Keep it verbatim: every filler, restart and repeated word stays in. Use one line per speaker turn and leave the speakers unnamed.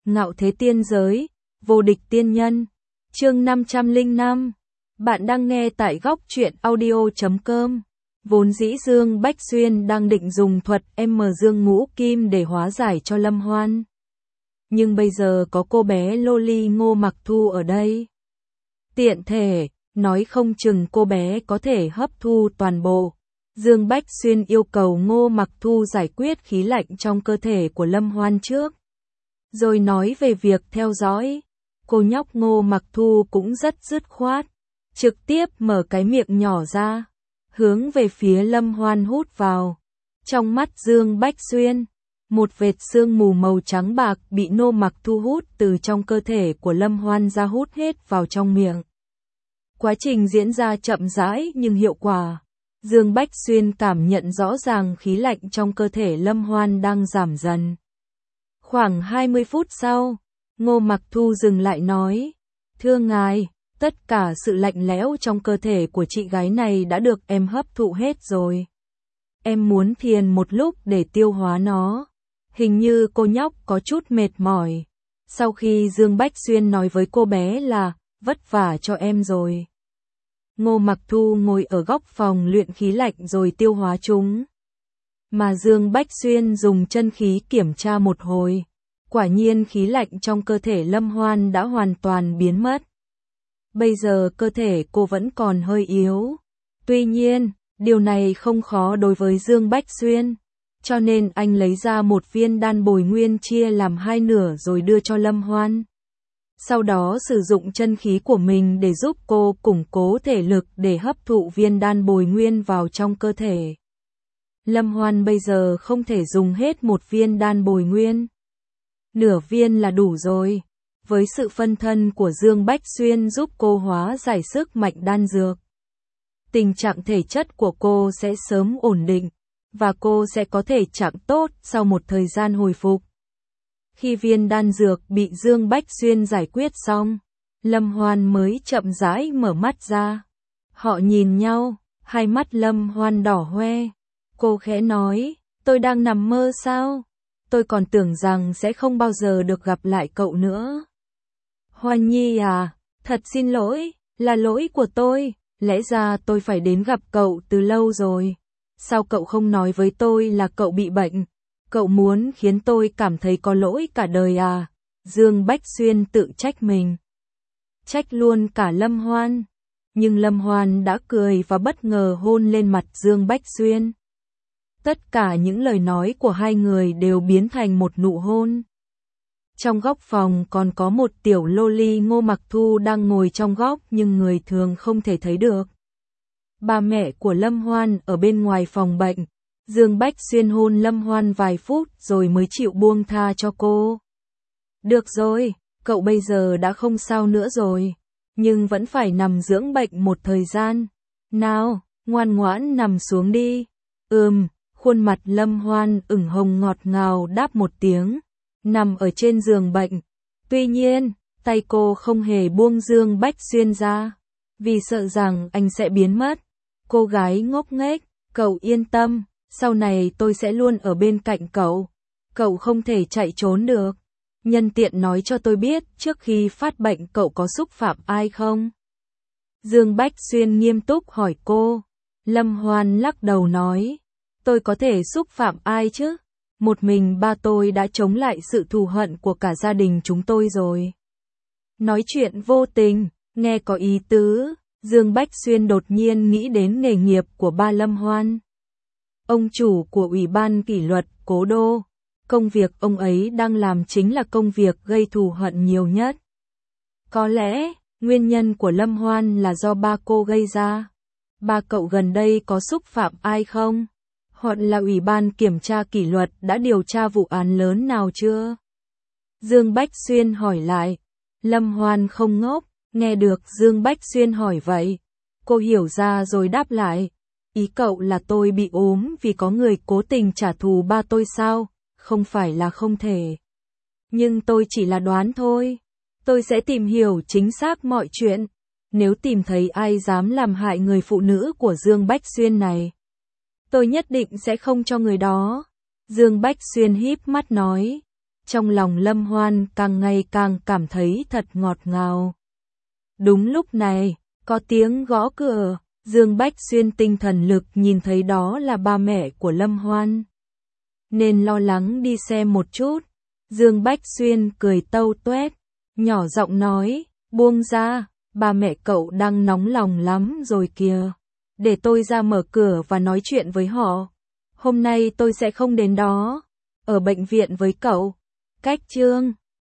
Ngạo thế tiên giới, vô địch tiên nhân. Chương năm trăm lẻ năm. Bạn đang nghe tại góc truyện audio chấm com. Vốn dĩ Dương Bách Xuyên đang định dùng thuật M Dương Ngũ Kim để hóa giải cho Lâm Hoan. Nhưng bây giờ có cô bé Loli Ngô Mặc Thu ở đây. Tiện thể, nói không chừng cô bé có thể hấp thu toàn bộ. Dương Bách Xuyên yêu cầu Ngô Mặc Thu giải quyết khí lạnh trong cơ thể của Lâm Hoan trước. Rồi nói về việc theo dõi. Cô nhóc Ngô Mặc Thu cũng rất dứt khoát. Trực tiếp mở cái miệng nhỏ ra. Hướng về phía Lâm Hoan hút vào. Trong mắt Dương Bách Xuyên, một vệt sương mù màu trắng bạc bị Ngô Mặc Thu hút từ trong cơ thể của Lâm Hoan ra hút hết vào trong miệng. Quá trình diễn ra chậm rãi nhưng hiệu quả. Dương Bách Xuyên cảm nhận rõ ràng khí lạnh trong cơ thể Lâm Hoan đang giảm dần. Khoảng hai mươi phút sau, Ngô Mặc Thu dừng lại nói, thưa ngài, tất cả sự lạnh lẽo trong cơ thể của chị gái này đã được em hấp thụ hết rồi. Em muốn thiền một lúc để tiêu hóa nó. Hình như cô nhóc có chút mệt mỏi. Sau khi Dương Bách Xuyên nói với cô bé là, vất vả cho em rồi. Ngô Mặc Thu ngồi ở góc phòng luyện khí lạnh rồi tiêu hóa chúng. Mà Dương Bách Xuyên dùng chân khí kiểm tra một hồi. Quả nhiên khí lạnh trong cơ thể Lâm Hoan đã hoàn toàn biến mất. Bây giờ cơ thể cô vẫn còn hơi yếu. Tuy nhiên, điều này không khó đối với Dương Bách Xuyên. Cho nên anh lấy ra một viên đan bồi nguyên chia làm hai nửa rồi đưa cho Lâm Hoan. Sau đó sử dụng chân khí của mình để giúp cô củng cố thể lực để hấp thụ viên đan bồi nguyên vào trong cơ thể. Lâm Hoan bây giờ không thể dùng hết một viên đan bồi nguyên. Nửa viên là đủ rồi. Với sự phân thân của Dương Bách Xuyên giúp cô hóa giải sức mạnh đan dược. Tình trạng thể chất của cô sẽ sớm ổn định. Và cô sẽ có thể trạng tốt sau một thời gian hồi phục. Khi viên đan dược bị Dương Bách Xuyên giải quyết xong, Lâm Hoan mới chậm rãi mở mắt ra. Họ nhìn nhau, hai mắt Lâm Hoan đỏ hoe. Cô khẽ nói, tôi đang nằm mơ sao? Tôi còn tưởng rằng sẽ không bao giờ được gặp lại cậu nữa. Hoan Nhi à, thật xin lỗi, là lỗi của tôi, lẽ ra tôi phải đến gặp cậu từ lâu rồi. Sao cậu không nói với tôi là cậu bị bệnh? Cậu muốn khiến tôi cảm thấy có lỗi cả đời à? Dương Bách Xuyên tự trách mình. Trách luôn cả Lâm Hoan. Nhưng Lâm Hoan đã cười và bất ngờ hôn lên mặt Dương Bách Xuyên. Tất cả những lời nói của hai người đều biến thành một nụ hôn. Trong góc phòng còn có một tiểu loli Ngô Mặc Thu đang ngồi trong góc nhưng người thường không thể thấy được. Ba mẹ của Lâm Hoan ở bên ngoài phòng bệnh. Dương Bách Xuyên hôn Lâm Hoan vài phút rồi mới chịu buông tha cho cô. Được rồi, cậu bây giờ đã không sao nữa rồi. Nhưng vẫn phải nằm dưỡng bệnh một thời gian. Nào, ngoan ngoãn nằm xuống đi. Ừm, khuôn mặt Lâm Hoan ửng hồng ngọt ngào đáp một tiếng. Nằm ở trên giường bệnh. Tuy nhiên, tay cô không hề buông Dương Bách Xuyên ra. Vì sợ rằng anh sẽ biến mất. Cô gái ngốc nghếch, cậu yên tâm, sau này tôi sẽ luôn ở bên cạnh cậu. Cậu không thể chạy trốn được. Nhân tiện nói cho tôi biết trước khi phát bệnh cậu có xúc phạm ai không? Dương Bách Xuyên nghiêm túc hỏi cô. Lâm Hoan lắc đầu nói. Tôi có thể xúc phạm ai chứ? Một mình ba tôi đã chống lại sự thù hận của cả gia đình chúng tôi rồi. Nói chuyện vô tình, nghe có ý tứ. Dương Bách Xuyên đột nhiên nghĩ đến nghề nghiệp của ba Lâm Hoan. Ông chủ của Ủy ban kỷ luật Cố Đô. Công việc ông ấy đang làm chính là công việc gây thù hận nhiều nhất. Có lẽ, nguyên nhân của Lâm Hoan là do ba cô gây ra. Ba cậu gần đây có xúc phạm ai không? Hoặc là Ủy ban kiểm tra kỷ luật đã điều tra vụ án lớn nào chưa? Dương Bách Xuyên hỏi lại. Lâm Hoan không ngốc. Nghe được Dương Bách Xuyên hỏi vậy, cô hiểu ra rồi đáp lại. Ý cậu là tôi bị ốm vì có người cố tình trả thù ba tôi sao? Không phải là không thể. Nhưng tôi chỉ là đoán thôi. Tôi sẽ tìm hiểu chính xác mọi chuyện. Nếu tìm thấy ai dám làm hại người phụ nữ của Dương Bách Xuyên này, tôi nhất định sẽ không cho người đó. Dương Bách Xuyên híp mắt nói. trong lòng Lâm Hoan càng ngày càng cảm thấy thật ngọt ngào. Đúng lúc này, có tiếng gõ cửa, Dương Bách Xuyên tinh thần lực nhìn thấy đó là ba mẹ của Lâm Hoan, nên lo lắng đi xem một chút. Dương Bách Xuyên cười tâu tuét, nhỏ giọng nói, buông ra, ba mẹ cậu đang nóng lòng lắm rồi kìa. Để tôi ra mở cửa và nói chuyện với họ. Hôm nay tôi sẽ không đến đó, ở bệnh viện với cậu. Cách chương